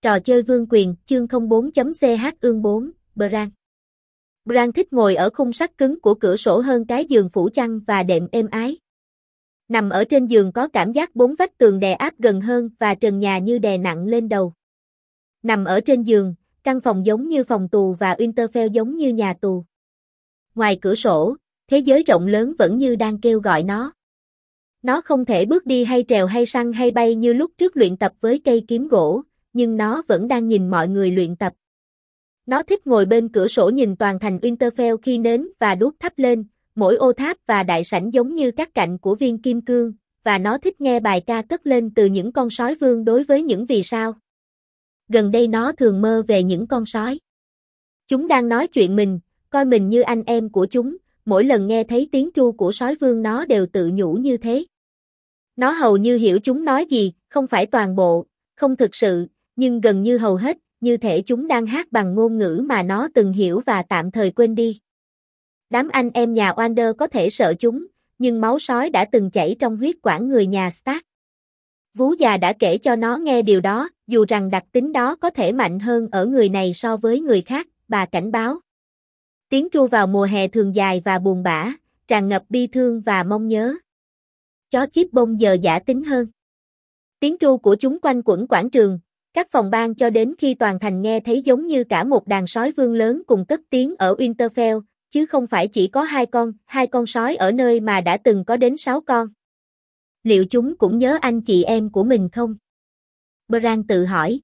Trò chơi vương quyền, chương 04.ch ương 4, Bran. Bran thích ngồi ở khung sắt cứng của cửa sổ hơn cái giường phủ chăn và đệm êm ái. Nằm ở trên giường có cảm giác bốn vách tường đè áp gần hơn và trần nhà như đè nặng lên đầu. Nằm ở trên giường, căn phòng giống như phòng tù và Winterfell giống như nhà tù. Ngoài cửa sổ, thế giới rộng lớn vẫn như đang kêu gọi nó. Nó không thể bước đi hay trèo hay săn hay bay như lúc trước luyện tập với cây kiếm gỗ, nhưng nó vẫn đang nhìn mọi người luyện tập. Nó thích ngồi bên cửa sổ nhìn toàn thành Winterfell khi nến và đuốc thắp lên, mỗi ô tháp và đại sảnh giống như các cạnh của viên kim cương, và nó thích nghe bài ca cất lên từ những con sói vương đối với những vì sao. Gần đây nó thường mơ về những con sói. Chúng đang nói chuyện mình, coi mình như anh em của chúng, mỗi lần nghe thấy tiếng tru của sói vương nó đều tự nhủ như thế. Nó hầu như hiểu chúng nói gì, không phải toàn bộ, không thực sự, nhưng gần như hầu hết, như thể chúng đang hát bằng ngôn ngữ mà nó từng hiểu và tạm thời quên đi. Đám anh em nhà Wander có thể sợ chúng, nhưng máu sói đã từng chảy trong huyết quản người nhà Stark. Vú già đã kể cho nó nghe điều đó, dù rằng đặc tính đó có thể mạnh hơn ở người này so với người khác, bà cảnh báo. Tiếng tru vào mùa hè thường dài và buồn bã, tràn ngập bi thương và mong nhớ. Chó chíp bông giờ dã tính hơn. Tiếng tru của chúng quanh quẩn quảng trường, các phòng ban cho đến khi toàn thành nghe thấy giống như cả một đàn sói vương lớn cùng cất tiếng ở Winterfell, chứ không phải chỉ có hai con sói ở nơi mà đã từng có đến 6 con. Liệu chúng cũng nhớ anh chị em của mình không? Bran tự hỏi.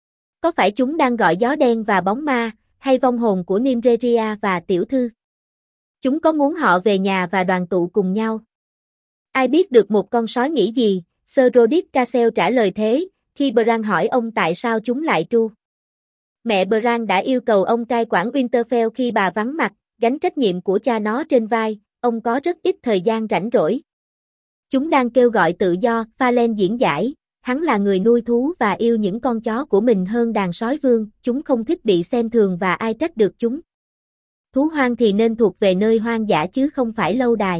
Có phải chúng đang gọi gió đen và bóng ma, hay vong hồn của Nymeria và tiểu thư? Chúng có muốn họ về nhà và đoàn tụ cùng nhau? Ai biết được một con sói nghĩ gì? Sir Rodrik Cassel trả lời thế, khi Bran hỏi ông tại sao chúng lại tru. Mẹ Bran đã yêu cầu ông cai quản Winterfell khi bà vắng mặt, gánh trách nhiệm của cha nó trên vai, ông có rất ít thời gian rảnh rỗi. Chúng đang kêu gọi tự do, Fallen diễn giải, hắn là người nuôi thú và yêu những con chó của mình hơn đàn sói vương, chúng không thích bị xem thường và ai trách được chúng. Thú hoang thì nên thuộc về nơi hoang dã chứ không phải lâu đài.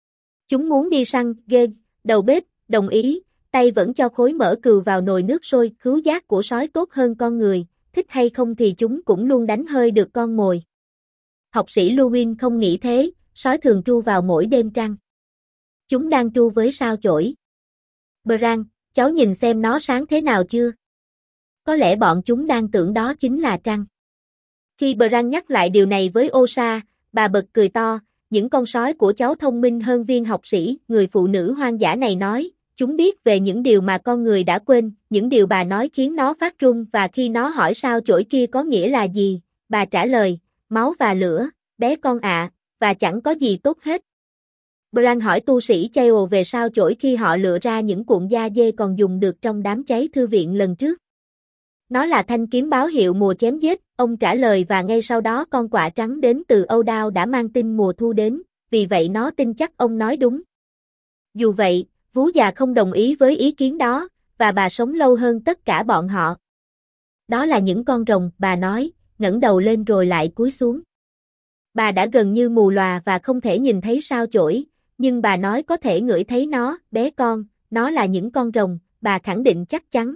Chúng muốn đi săn, đầu bếp, đồng ý, tay vẫn cho khối mỡ cừu vào nồi nước sôi, khứu giác của sói tốt hơn con người, thích hay không thì chúng cũng luôn đánh hơi được con mồi. Học sĩ Luwin không nghĩ thế, sói thường tru vào mỗi đêm trăng. Chúng đang tru với sao chổi. Bran, cháu nhìn xem nó sáng thế nào chưa? Có lẽ bọn chúng đang tưởng đó chính là trăng. Khi Bran nhắc lại điều này với Osa, bà bật cười to, những con sói của cháu thông minh hơn viên học sĩ, người phụ nữ hoang dã này nói, chúng biết về những điều mà con người đã quên, những điều bà nói khiến nó phát run và khi nó hỏi sao chổi kia có nghĩa là gì, bà trả lời, máu và lửa, bé con ạ, và chẳng có gì tốt hết. Bran hỏi tu sĩ Chael về sao chổi khi họ lựa ra những cuộn da dê còn dùng được trong đám cháy thư viện lần trước. Nó là thanh kiếm báo hiệu mùa chém giết, ông trả lời và ngay sau đó con quạ trắng đến từ Âu Đao đã mang tin mùa thu đến, vì vậy nó tin chắc ông nói đúng. Dù vậy, vú già không đồng ý với ý kiến đó, và bà sống lâu hơn tất cả bọn họ. Đó là những con rồng, bà nói, ngẩng đầu lên rồi lại cúi xuống. Bà đã gần như mù lòa và không thể nhìn thấy sao chổi, nhưng bà nói có thể ngửi thấy nó, bé con, nó là những con rồng, bà khẳng định chắc chắn.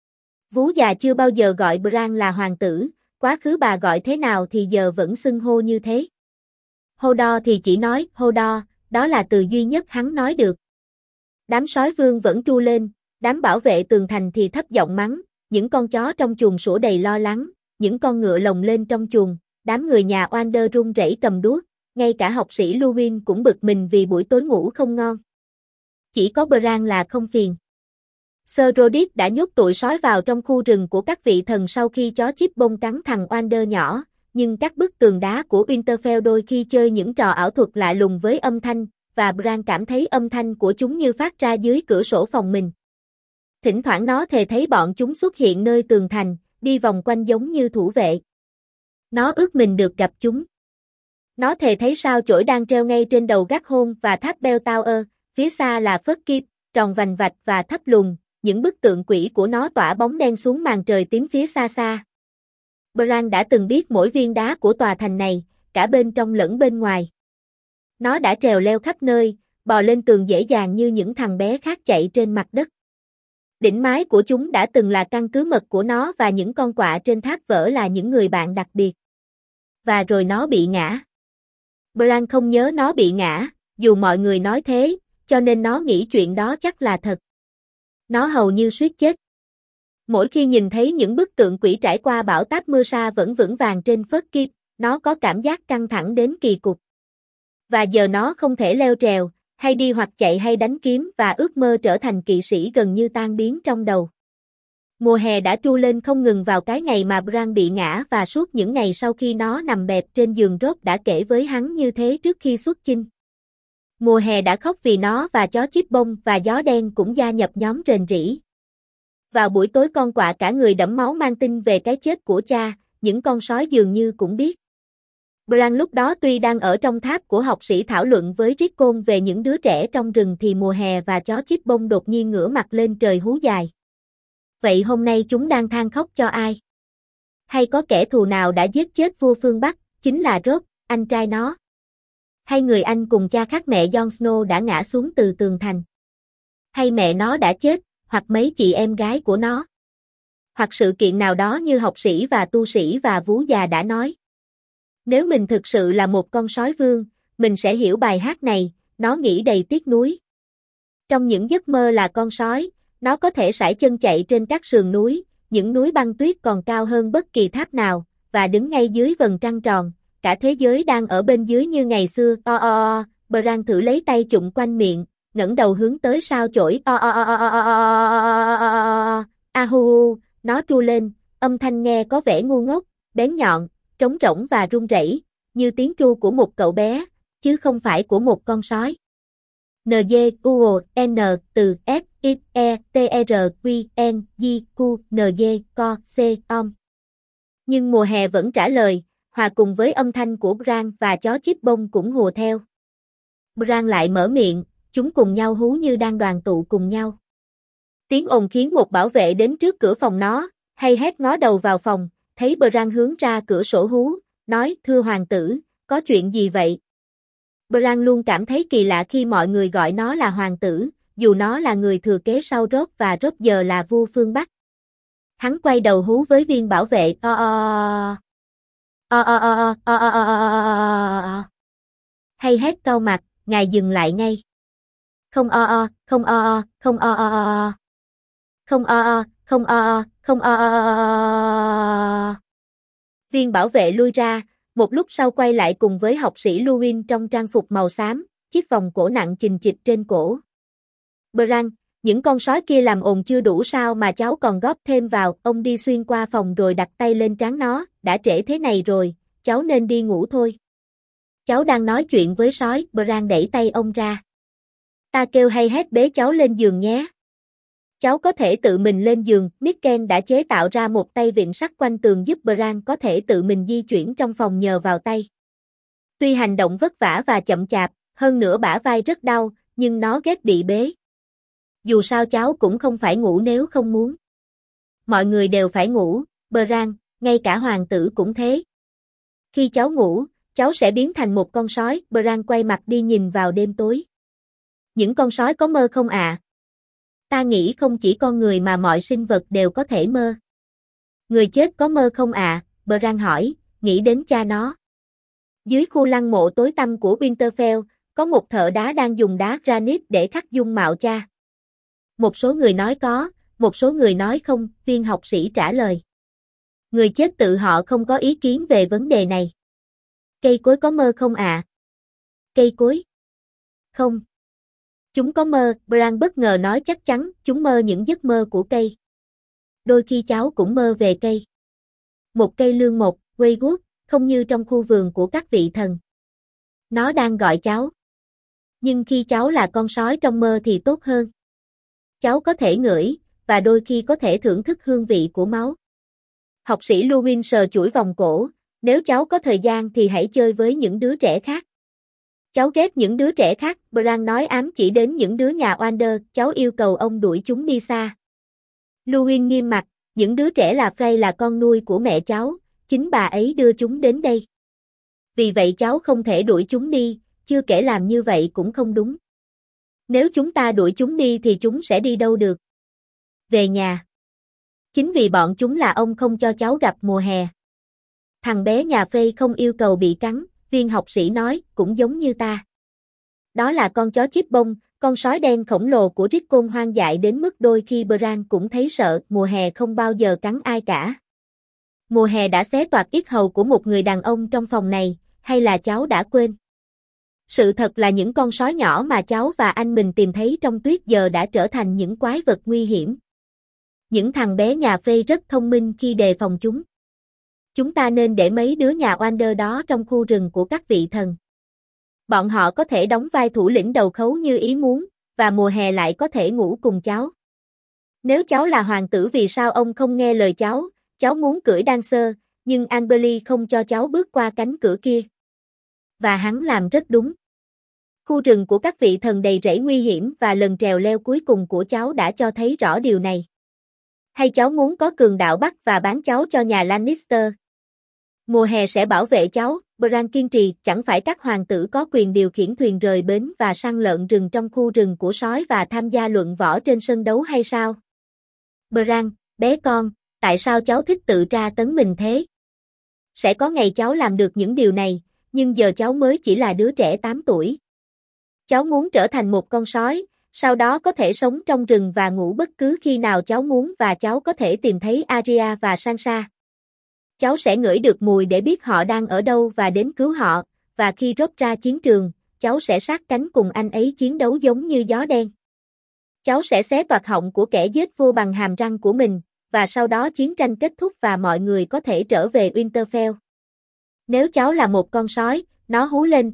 Vú già chưa bao giờ gọi Bran là hoàng tử, quá khứ bà gọi thế nào thì giờ vẫn xưng hô như thế. Hodor thì chỉ nói Hodor, đó là từ duy nhất hắn nói được. Đám sói vương vẫn tru lên, đám bảo vệ tường thành thì thấp giọng mắng, những con chó trong chuồng sủa đầy lo lắng, những con ngựa lồng lên trong chuồng, đám người nhà Wander run rẩy cầm đuốc, ngay cả học sĩ Luwin cũng bực mình vì buổi tối ngủ không ngon. Chỉ có Bran là không phiền. Sir Rodrik đã nhốt tụi sói vào trong khu rừng của các vị thần sau khi chó chíp bông cắn thằng Wander nhỏ, nhưng các bức tường đá của Winterfell đôi khi chơi những trò ảo thuật lạ lùng với âm thanh, và Bran cảm thấy âm thanh của chúng như phát ra dưới cửa sổ phòng mình. Thỉnh thoảng nó thề thấy bọn chúng xuất hiện nơi tường thành, đi vòng quanh giống như thủ vệ. Nó ước mình được gặp chúng. Nó thề thấy sao chổi đang treo ngay trên đầu gác hôn và tháp Bell Tower, phía xa là Phớt Keep, tròn vành vạch và thấp lùn, những bức tượng quỷ của nó tỏa bóng đen xuống màn trời tím phía xa xa. Bran đã từng biết mỗi viên đá của tòa thành này, cả bên trong lẫn bên ngoài. Nó đã trèo leo khắp nơi, bò lên tường dễ dàng như những thằng bé khác chạy trên mặt đất. Đỉnh mái của chúng đã từng là căn cứ mật của nó và những con quạ trên tháp vỡ là những người bạn đặc biệt. Và rồi nó bị ngã. Bran không nhớ nó bị ngã, dù mọi người nói thế, cho nên nó nghĩ chuyện đó chắc là thật. Nó hầu như suýt chết. Mỗi khi nhìn thấy những bức tượng quỷ trải qua bão táp mưa sa vẫn vững vàng trên phớt kim, nó có cảm giác căng thẳng đến kỳ cục. Và giờ nó không thể leo trèo, hay đi hoặc chạy hay đánh kiếm và ước mơ trở thành kỵ sĩ gần như tan biến trong đầu. Mùa hè đã tru lên không ngừng vào cái ngày mà Bran bị ngã và suốt những ngày sau khi nó nằm bẹp trên giường Robb đã kể với hắn như thế trước khi xuất chinh. Mùa hè đã khóc vì nó và chó chíp bông và gió đen cũng gia nhập nhóm rền rĩ. Vào buổi tối con quạ cả người đẫm máu mang tin về cái chết của cha, những con sói dường như cũng biết. Bran lúc đó tuy đang ở trong tháp của học sĩ thảo luận với Rickon về những đứa trẻ trong rừng thì mùa hè và chó chíp bông đột nhiên ngửa mặt lên trời hú dài. Vậy hôm nay chúng đang than khóc cho ai? Hay có kẻ thù nào đã giết chết vua phương Bắc, chính là Robb, anh trai nó? Hay người anh cùng cha khác mẹ Jon Snow đã ngã xuống từ tường thành? Hay mẹ nó đã chết, hoặc mấy chị em gái của nó? Hoặc sự kiện nào đó như học sĩ và tu sĩ và vú già đã nói? Nếu mình thực sự là một con sói vương, mình sẽ hiểu bài hát này, nó nghĩ đầy tiếc nuối. Trong những giấc mơ là con sói, nó có thể sải chân chạy trên các sườn núi, những núi băng tuyết còn cao hơn bất kỳ tháp nào, và đứng ngay dưới vầng trăng tròn, cả thế giới đang ở bên dưới như ngày xưa. Bran thử lấy tay chụm quanh miệng, ngẩng đầu hướng tới sao chổi. Ahu, nó tru lên, âm thanh nghe có vẻ ngu ngốc, bén nhọn, trống rỗng và run rẩy, như tiếng tru của một cậu bé, chứ không phải của một con sói. N từ S I E T R Q N G Q N Co C om. Nhưng mùa hè vẫn trả lời, hòa cùng với âm thanh của Bran và chó chíp bông cũng hùa theo. Bran lại mở miệng, chúng cùng nhau hú như đang đoàn tụ cùng nhau. Tiếng ồn khiến một bảo vệ đến trước cửa phòng nó, hay hét ngó đầu vào phòng, thấy Bran hướng ra cửa sổ hú, nói: "Thưa hoàng tử, có chuyện gì vậy?" Bran luôn cảm thấy kỳ lạ khi mọi người gọi nó là hoàng tử, dù nó là người thừa kế sau Robb và Robb giờ là vua phương Bắc. Hắn quay đầu hú với viên bảo vệ: hay hét cau mặt, ngài dừng lại ngay. Không không không không không không. Viên bảo vệ lui ra, một lúc sau quay lại cùng với học sĩ Luwin trong trang phục màu xám, chiếc vòng cổ nặng chình chịch trên cổ. Bran, những con sói kia làm ồn chưa đủ sao mà cháu còn góp thêm vào. Ông đi xuyên qua phòng rồi đặt tay lên trán nó, đã trễ thế này rồi, cháu nên đi ngủ thôi. Cháu đang nói chuyện với sói. Bran đẩy tay ông ra. Ta kêu hay hét bế cháu lên giường nhé. Cháu có thể tự mình lên giường. Mikken đã chế tạo ra một tay vịn sắt quanh tường giúp Bran có thể tự mình di chuyển trong phòng nhờ vào tay. Tuy hành động vất vả và chậm chạp, hơn nữa bả vai rất đau, nhưng nó ghét bị bế. Dù sao cháu cũng không phải ngủ nếu không muốn. Mọi người đều phải ngủ, Bran, ngay cả hoàng tử cũng thế. Khi cháu ngủ, cháu sẽ biến thành một con sói. Bran quay mặt đi nhìn vào đêm tối. Những con sói có mơ không ạ? Ta nghĩ không chỉ con người mà mọi sinh vật đều có thể mơ. Người chết có mơ không ạ? Bran hỏi, nghĩ đến cha nó. Dưới khu lăng mộ tối tăm của Winterfell, có một thợ đá đang dùng đá granite để khắc dung mạo cha. Một số người nói có, một số người nói không, viên học sĩ trả lời. Người chết tự họ không có ý kiến về vấn đề này. Cây cối có mơ không ạ? Cây cối? Không. Chúng có mơ, Bran bất ngờ nói chắc chắn, chúng mơ những giấc mơ của cây. Đôi khi cháu cũng mơ về cây. Một cây lương mộc, Greywood, không như trong khu vườn của các vị thần. Nó đang gọi cháu. Nhưng khi cháu là con sói trong mơ thì tốt hơn. Cháu có thể ngửi, và đôi khi có thể thưởng thức hương vị của máu. Học sĩ Luwin sờ chuỗi vòng cổ, nếu cháu có thời gian thì hãy chơi với những đứa trẻ khác. Cháu ghét những đứa trẻ khác, Bran nói ám chỉ đến những đứa nhà Wander, cháu yêu cầu ông đuổi chúng đi xa. Luwin nghiêm mặt, những đứa trẻ là Frey là con nuôi của mẹ cháu, chính bà ấy đưa chúng đến đây. Vì vậy cháu không thể đuổi chúng đi, chưa kể làm như vậy cũng không đúng. Nếu chúng ta đuổi chúng đi thì chúng sẽ đi đâu được? Về nhà. Chính vì bọn chúng là ông không cho cháu gặp mùa hè. Thằng bé nhà Frey không yêu cầu bị cắn, viên học sĩ nói, cũng giống như ta. Đó là con chó chíp bông, con sói đen khổng lồ của Rickon hoang dại đến mức đôi khi Bran cũng thấy sợ, mùa hè không bao giờ cắn ai cả. Mùa hè đã xé toạc yết hầu của một người đàn ông trong phòng này, hay là cháu đã quên? Sự thật là những con sói nhỏ mà cháu và anh mình tìm thấy trong tuyết giờ đã trở thành những quái vật nguy hiểm. Những thằng bé nhà Frey rất thông minh khi đề phòng chúng. Chúng ta nên để mấy đứa nhà Wander đó trong khu rừng của các vị thần. Bọn họ có thể đóng vai thủ lĩnh đầu khấu như ý muốn, và mùa hè lại có thể ngủ cùng cháu. Nếu cháu là hoàng tử vì sao ông không nghe lời cháu muốn cưỡi Dancer, nhưng Amberly không cho cháu bước qua cánh cửa kia. Và hắn làm rất đúng. Khu rừng của các vị thần đầy rẫy nguy hiểm và lần trèo leo cuối cùng của cháu đã cho thấy rõ điều này. Hay cháu muốn có cường đạo bắt và bán cháu cho nhà Lannister? Mùa hè sẽ bảo vệ cháu, Bran kiên trì, chẳng phải các hoàng tử có quyền điều khiển thuyền rời bến và săn lợn rừng trong khu rừng của sói và tham gia luận võ trên sân đấu hay sao? Bran, bé con, tại sao cháu thích tự tra tấn mình thế? Sẽ có ngày cháu làm được những điều này, nhưng giờ cháu mới chỉ là đứa trẻ 8 tuổi. Cháu muốn trở thành một con sói, sau đó có thể sống trong rừng và ngủ bất cứ khi nào cháu muốn và cháu có thể tìm thấy Arya và Sansa. Cháu sẽ ngửi được mùi để biết họ đang ở đâu và đến cứu họ, và khi rút ra chiến trường, cháu sẽ sát cánh cùng anh ấy chiến đấu giống như gió đen. Cháu sẽ xé toạc họng của kẻ giết vua bằng hàm răng của mình, và sau đó chiến tranh kết thúc và mọi người có thể trở về Winterfell. Nếu cháu là một con sói, nó hú lên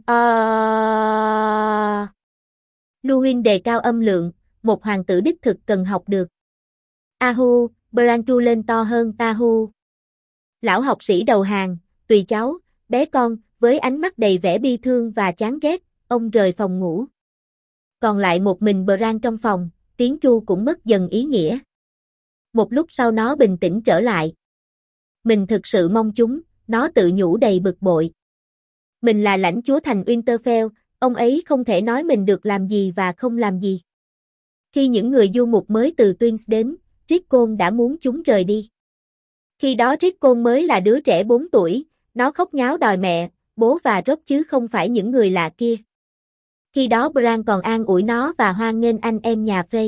Luwin đề cao âm lượng, một hoàng tử đích thực cần học được. Ahu, Bran tru lên to hơn Tahu. Lão học sĩ đầu hàng, tùy cháu, bé con, với ánh mắt đầy vẻ bi thương và chán ghét, ông rời phòng ngủ. Còn lại một mình Bran trong phòng, tiếng tru cũng mất dần ý nghĩa. Một lúc sau nó bình tĩnh trở lại. Mình thực sự mong chúng, nó tự nhủ đầy bực bội. Mình là lãnh chúa thành Winterfell, ông ấy không thể nói mình được làm gì và không làm gì. Khi những người du mục mới từ Twins đến, Rickon đã muốn chúng rời đi. Khi đó Rickon mới là đứa trẻ 4 tuổi, nó khóc nháo đòi mẹ, bố và Robb chứ không phải những người lạ kia. Khi đó Bran còn an ủi nó và hoan nghênh anh em nhà Frey.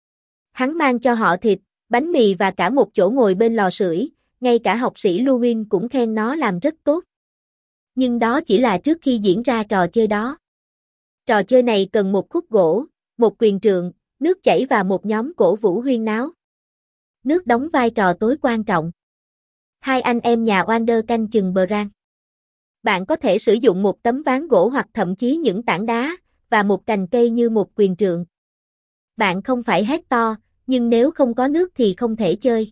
Hắn mang cho họ thịt, bánh mì và cả một chỗ ngồi bên lò sưởi, ngay cả học sĩ Luwin cũng khen nó làm rất tốt. Nhưng đó chỉ là trước khi diễn ra trò chơi đó. Trò chơi này cần một khúc gỗ, một quyền trượng, nước chảy và một nhóm cổ vũ huyên náo. Nước đóng vai trò tối quan trọng. Hai anh em nhà Wander canh chừng Bran. Bạn có thể sử dụng một tấm ván gỗ hoặc thậm chí những tảng đá, và một cành cây như một quyền trượng. Bạn không phải hét to, nhưng nếu không có nước thì không thể chơi.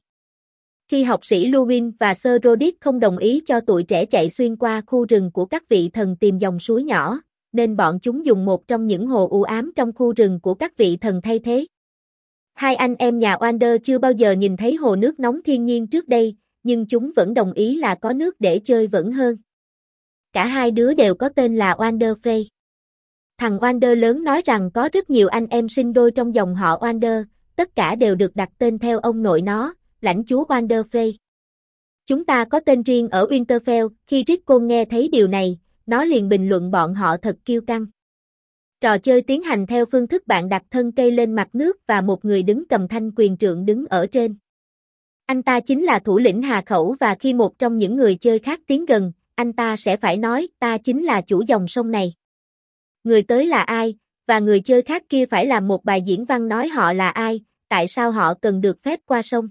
Khi học sĩ Luwin và Sir Rodick không đồng ý cho tụi trẻ chạy xuyên qua khu rừng của các vị thần tìm dòng suối nhỏ, nên bọn chúng dùng một trong những hồ u ám trong khu rừng của các vị thần thay thế. Hai anh em nhà Wander chưa bao giờ nhìn thấy hồ nước nóng thiên nhiên trước đây, nhưng chúng vẫn đồng ý là có nước để chơi vẫn hơn. Cả hai đứa đều có tên là Wander Frey. Thằng Wander lớn nói rằng có rất nhiều anh em sinh đôi trong dòng họ Wander, tất cả đều được đặt tên theo ông nội nó, lãnh chúa Wander Frey. Chúng ta có tên riêng ở Winterfell, khi Rickon nghe thấy điều này, nó liền bình luận bọn họ thật kiêu căng. Trò chơi tiến hành theo phương thức bạn đặt thân cây lên mặt nước và một người đứng cầm thanh quyền trượng đứng ở trên. Anh ta chính là thủ lĩnh Hà Khẩu và khi một trong những người chơi khác tiến gần, anh ta sẽ phải nói ta chính là chủ dòng sông này. Người tới là ai, và người chơi khác kia phải làm một bài diễn văn nói họ là ai, tại sao họ cần được phép qua sông.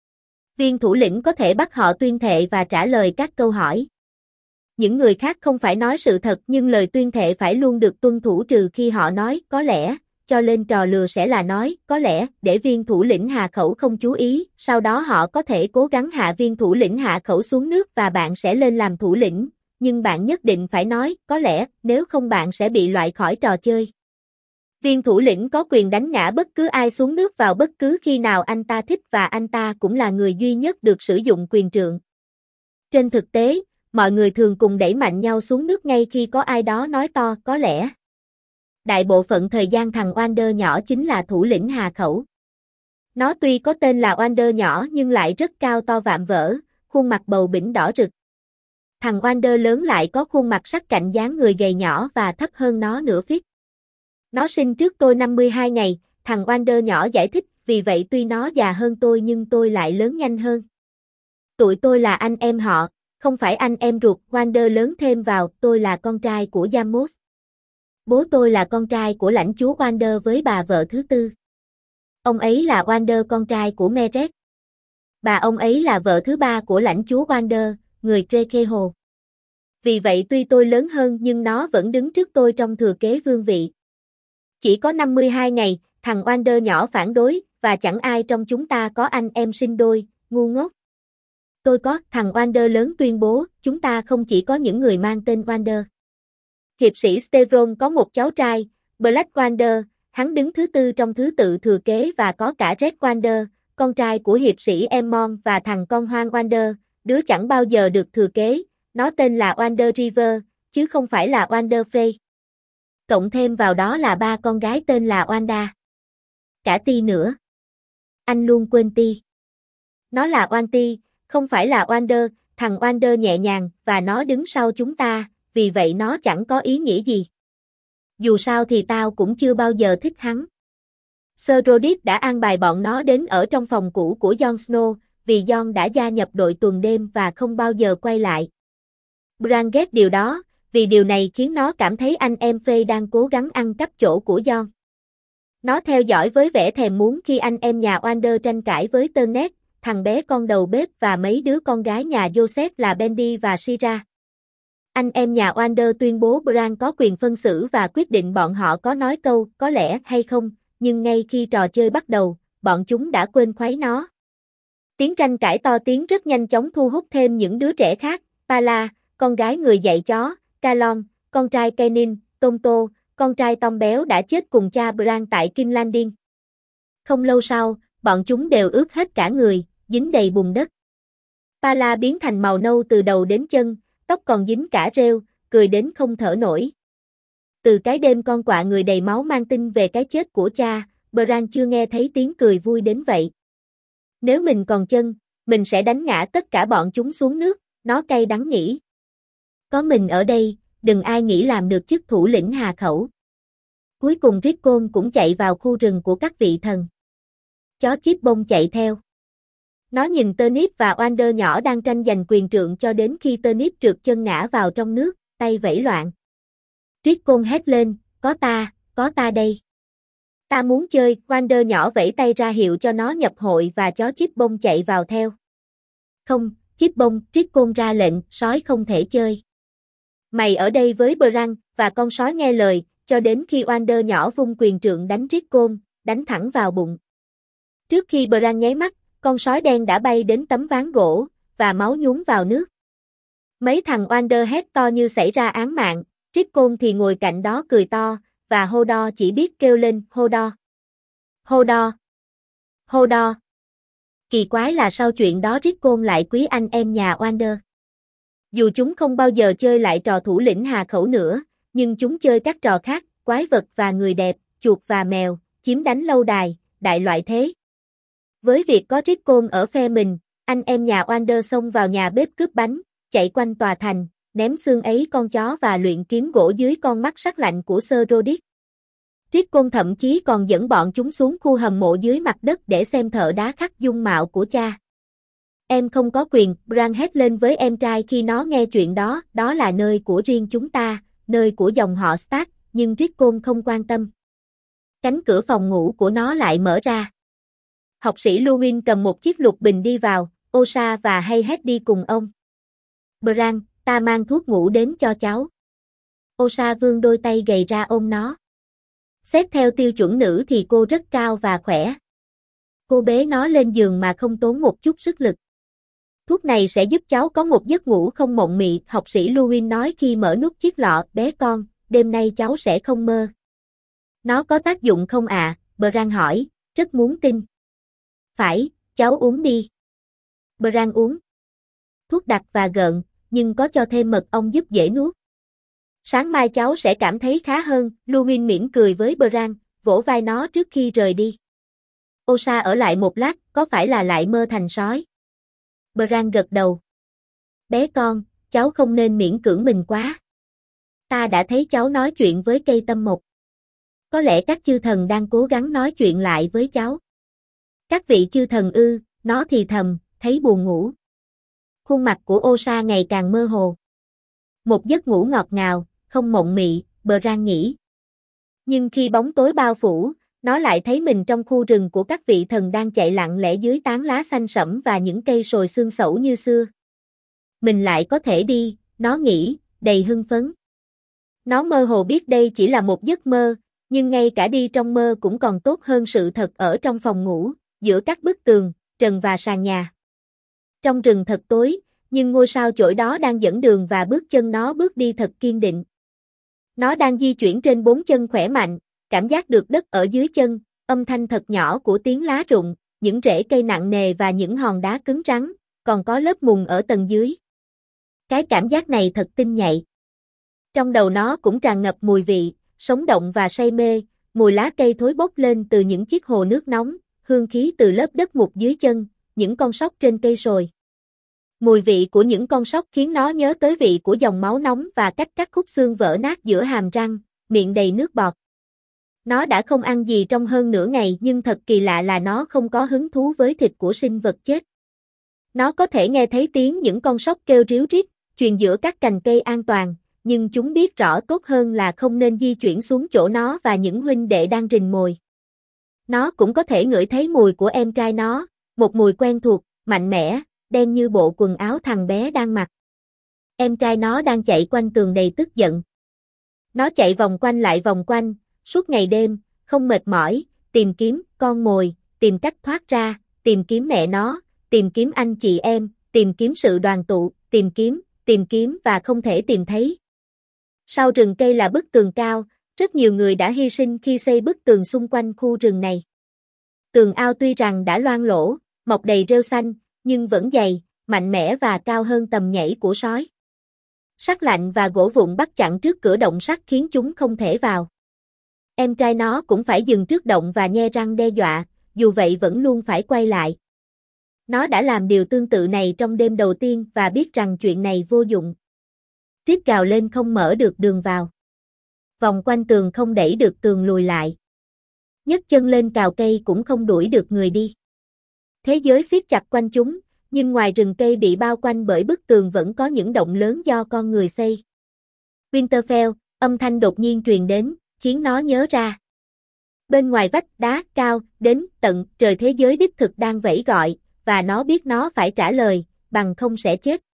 Viên thủ lĩnh có thể bắt họ tuyên thệ và trả lời các câu hỏi. Những người khác không phải nói sự thật nhưng lời tuyên thệ phải luôn được tuân thủ trừ khi họ nói có lẽ, cho lên trò lừa sẽ là nói có lẽ để viên thủ lĩnh Hà Khẩu không chú ý, sau đó họ có thể cố gắng hạ viên thủ lĩnh Hạ Khẩu xuống nước và bạn sẽ lên làm thủ lĩnh, nhưng bạn nhất định phải nói có lẽ, nếu không bạn sẽ bị loại khỏi trò chơi. Viên thủ lĩnh có quyền đánh ngã bất cứ ai xuống nước vào bất cứ khi nào anh ta thích và anh ta cũng là người duy nhất được sử dụng quyền trượng. Trên thực tế, mọi người thường cùng đẩy mạnh nhau xuống nước ngay khi có ai đó nói to có lẽ. Đại bộ phận thời gian thằng Wander nhỏ chính là thủ lĩnh Hà Khẩu. Nó tuy có tên là Wander nhỏ nhưng lại rất cao to vạm vỡ, khuôn mặt bầu bĩnh đỏ rực. Thằng Wander lớn lại có khuôn mặt sắc cạnh dáng người gầy nhỏ và thấp hơn nó nửa feet. Nó sinh trước tôi 52 ngày, thằng Wander nhỏ giải thích, vì vậy tuy nó già hơn tôi nhưng tôi lại lớn nhanh hơn. Tụi tôi là anh em họ, không phải anh em ruột, Wander lớn thêm vào, tôi là con trai của Yamos. Bố tôi là con trai của lãnh chúa Wander với bà vợ thứ tư. Ông ấy là Wander con trai của Meret. Bà ông ấy là vợ thứ ba của lãnh chúa Wander, người Trekeho. Vì vậy tuy tôi lớn hơn nhưng nó vẫn đứng trước tôi trong thừa kế vương vị. Chỉ có 52 ngày, thằng Wander nhỏ phản đối, và chẳng ai trong chúng ta có anh em sinh đôi, ngu ngốc. Tôi có, thằng Wander lớn tuyên bố, chúng ta không chỉ có những người mang tên Wander. Hiệp sĩ Stevron có một cháu trai, Black Wander, hắn đứng thứ tư trong thứ tự thừa kế và có cả Red Wander, con trai của hiệp sĩ Emmon và thằng con hoang Wander, đứa chẳng bao giờ được thừa kế, nó tên là Wander River, chứ không phải là Wander Frey. Cộng thêm vào đó là ba con gái tên là Wanda. Cả Ti nữa. Anh luôn quên Ti. Nó là Wanti, không phải là Wander, thằng Wander nhẹ nhàng, và nó đứng sau chúng ta, vì vậy nó chẳng có ý nghĩa gì. Dù sao thì tao cũng chưa bao giờ thích hắn. Sir Roderick đã an bài bọn nó đến ở trong phòng cũ của Jon Snow, vì Jon đã gia nhập đội tuần đêm và không bao giờ quay lại. Bran ghét điều đó, vì điều này khiến nó cảm thấy anh em Frey đang cố gắng ăn cắp chỗ của Jon. Nó theo dõi với vẻ thèm muốn khi anh em nhà Wander tranh cãi với Terned, thằng bé con đầu bếp và mấy đứa con gái nhà Joseph là Bendy và Sira. Anh em nhà Wander tuyên bố Bran có quyền phân xử và quyết định bọn họ có nói câu có lẽ hay không, nhưng ngay khi trò chơi bắt đầu, bọn chúng đã quên khuấy nó. Tiếng tranh cãi to tiếng rất nhanh chóng thu hút thêm những đứa trẻ khác, Pala, con gái người dạy chó, Callum, con trai Kenin, Tonto, con trai Tom béo đã chết cùng cha Bran tại King's Landing. Không lâu sau, bọn chúng đều ướt hết cả người, dính đầy bùn đất. Pala biến thành màu nâu từ đầu đến chân, tóc còn dính cả rêu, cười đến không thở nổi. Từ cái đêm con quạ người đầy máu mang tin về cái chết của cha, Bran chưa nghe thấy tiếng cười vui đến vậy. Nếu mình còn chân, mình sẽ đánh ngã tất cả bọn chúng xuống nước, nó cay đắng nghĩ. Có mình ở đây, đừng ai nghĩ làm được chức thủ lĩnh Hà Khẩu. Cuối cùng Rickon cũng chạy vào khu rừng của các vị thần. Chó Chip Bông chạy theo. Nó nhìn Turnip và Wander nhỏ đang tranh giành quyền trượng cho đến khi Turnip trượt chân ngã vào trong nước, tay vẫy loạn. Rickon hét lên, có ta đây. Ta muốn chơi, Wander nhỏ vẫy tay ra hiệu cho nó nhập hội và chó Chip Bông chạy vào theo. Không, Chip Bông, Rickon ra lệnh, sói không thể chơi. Mày ở đây với Bran, và con sói nghe lời, cho đến khi Wander nhỏ vung quyền trượng đánh Rickon, đánh thẳng vào bụng. Trước khi Bran nháy mắt, con sói đen đã bay đến tấm ván gỗ, và máu nhúng vào nước. Mấy thằng Wander hét to như xảy ra án mạng, Rickon thì ngồi cạnh đó cười to, và Hodor chỉ biết kêu lên Hodor. Hodor. Hodor. Kỳ quái là sau chuyện đó Rickon lại quý anh em nhà Wander. Dù chúng không bao giờ chơi lại trò thủ lĩnh Hà Khẩu nữa, nhưng chúng chơi các trò khác, quái vật và người đẹp, chuột và mèo, chiếm đánh lâu đài, đại loại thế. Với việc có Rickon ở phe mình, anh em nhà Wander xông vào nhà bếp cướp bánh, chạy quanh tòa thành, ném xương ấy con chó và luyện kiếm gỗ dưới con mắt sắc lạnh của Sir Roderick. Rickon thậm chí còn dẫn bọn chúng xuống khu hầm mộ dưới mặt đất để xem thợ đá khắc dung mạo của cha. Em không có quyền, Bran hét lên với em trai khi nó nghe chuyện đó, đó là nơi của riêng chúng ta, nơi của dòng họ Stark, nhưng Rickon không quan tâm. Cánh cửa phòng ngủ của nó lại mở ra. Học sĩ Luwin cầm một chiếc lục bình đi vào, Osa và Hayhead đi cùng ông. Bran, ta mang thuốc ngủ đến cho cháu. Osa vươn đôi tay gầy ra ôm nó. Xét theo tiêu chuẩn nữ thì cô rất cao và khỏe. Cô bế nó lên giường mà không tốn một chút sức lực. Thuốc này sẽ giúp cháu có một giấc ngủ không mộng mị, học sĩ Luwin nói khi mở nút chiếc lọ, bé con, đêm nay cháu sẽ không mơ. Nó có tác dụng không ạ? Bran hỏi, rất muốn tin. Phải, cháu uống đi. Bran uống. Thuốc đặc và gợn, nhưng có cho thêm mật ong giúp dễ nuốt. Sáng mai cháu sẽ cảm thấy khá hơn, Luwin mỉm cười với Bran, vỗ vai nó trước khi rời đi. Osa ở lại một lát, có phải là lại mơ thành sói? Bran gật đầu. Bé con, cháu không nên miễn cưỡng mình quá. Ta đã thấy cháu nói chuyện với cây tâm mộc. Có lẽ các chư thần đang cố gắng nói chuyện lại với cháu. Các vị chư thần ư, nó thì thầm, thấy buồn ngủ. Khuôn mặt của Osa ngày càng mơ hồ. Một giấc ngủ ngọt ngào, không mộng mị, Bran nghĩ. Nhưng khi bóng tối bao phủ, nó lại thấy mình trong khu rừng của các vị thần đang chạy lặng lẽ dưới tán lá xanh sẫm và những cây sồi xương xẩu như xưa. Mình lại có thể đi, nó nghĩ, đầy hưng phấn. Nó mơ hồ biết đây chỉ là một giấc mơ, nhưng ngay cả đi trong mơ cũng còn tốt hơn sự thật ở trong phòng ngủ, giữa các bức tường, trần và sàn nhà. Trong rừng thật tối, nhưng ngôi sao chổi đó đang dẫn đường và bước chân nó bước đi thật kiên định. Nó đang di chuyển trên 4 chân khỏe mạnh, cảm giác được đất ở dưới chân, âm thanh thật nhỏ của tiếng lá rụng, những rễ cây nặng nề và những hòn đá cứng rắn, còn có lớp mùn ở tầng dưới. Cái cảm giác này thật tinh nhạy. Trong đầu nó cũng tràn ngập mùi vị, sống động và say mê, mùi lá cây thối bốc lên từ những chiếc hồ nước nóng, hương khí từ lớp đất mục dưới chân, những con sóc trên cây sồi. Mùi vị của những con sóc khiến nó nhớ tới vị của dòng máu nóng và cách các khúc xương vỡ nát giữa hàm răng, miệng đầy nước bọt. Nó đã không ăn gì trong hơn nửa ngày nhưng thật kỳ lạ là nó không có hứng thú với thịt của sinh vật chết. Nó có thể nghe thấy tiếng những con sóc kêu ríu rít, truyền giữa các cành cây an toàn, nhưng chúng biết rõ tốt hơn là không nên di chuyển xuống chỗ nó và những huynh đệ đang rình mồi. Nó cũng có thể ngửi thấy mùi của em trai nó, một mùi quen thuộc, mạnh mẽ, đen như bộ quần áo thằng bé đang mặc. Em trai nó đang chạy quanh tường đầy tức giận. Nó chạy vòng quanh lại vòng quanh, suốt ngày đêm, không mệt mỏi, tìm kiếm con mồi, tìm cách thoát ra, tìm kiếm mẹ nó, tìm kiếm anh chị em, tìm kiếm sự đoàn tụ, tìm kiếm và không thể tìm thấy. Sau rừng cây là bức tường cao, rất nhiều người đã hy sinh khi xây bức tường xung quanh khu rừng này. Tường ao tuy rằng đã loang lỗ, mọc đầy rêu xanh, nhưng vẫn dày, mạnh mẽ và cao hơn tầm nhảy của sói. Sắt lạnh và gỗ vụn bắt chặn trước cửa động sắt khiến chúng không thể vào. Em trai nó cũng phải dừng trước động và nhe răng đe dọa, dù vậy vẫn luôn phải quay lại. Nó đã làm điều tương tự này trong đêm đầu tiên và biết rằng chuyện này vô dụng. Rít gào lên không mở được đường vào. Vòng quanh tường không đẩy được tường lùi lại. Nhấc chân lên cào cây cũng không đuổi được người đi. Thế giới siết chặt quanh chúng, nhưng ngoài rừng cây bị bao quanh bởi bức tường vẫn có những động lớn do con người xây. Winterfell, âm thanh đột nhiên truyền đến, khiến nó nhớ ra. Bên ngoài vách đá cao, đến tận trời thế giới đích thực đang vẫy gọi, và nó biết nó phải trả lời, bằng không sẽ chết.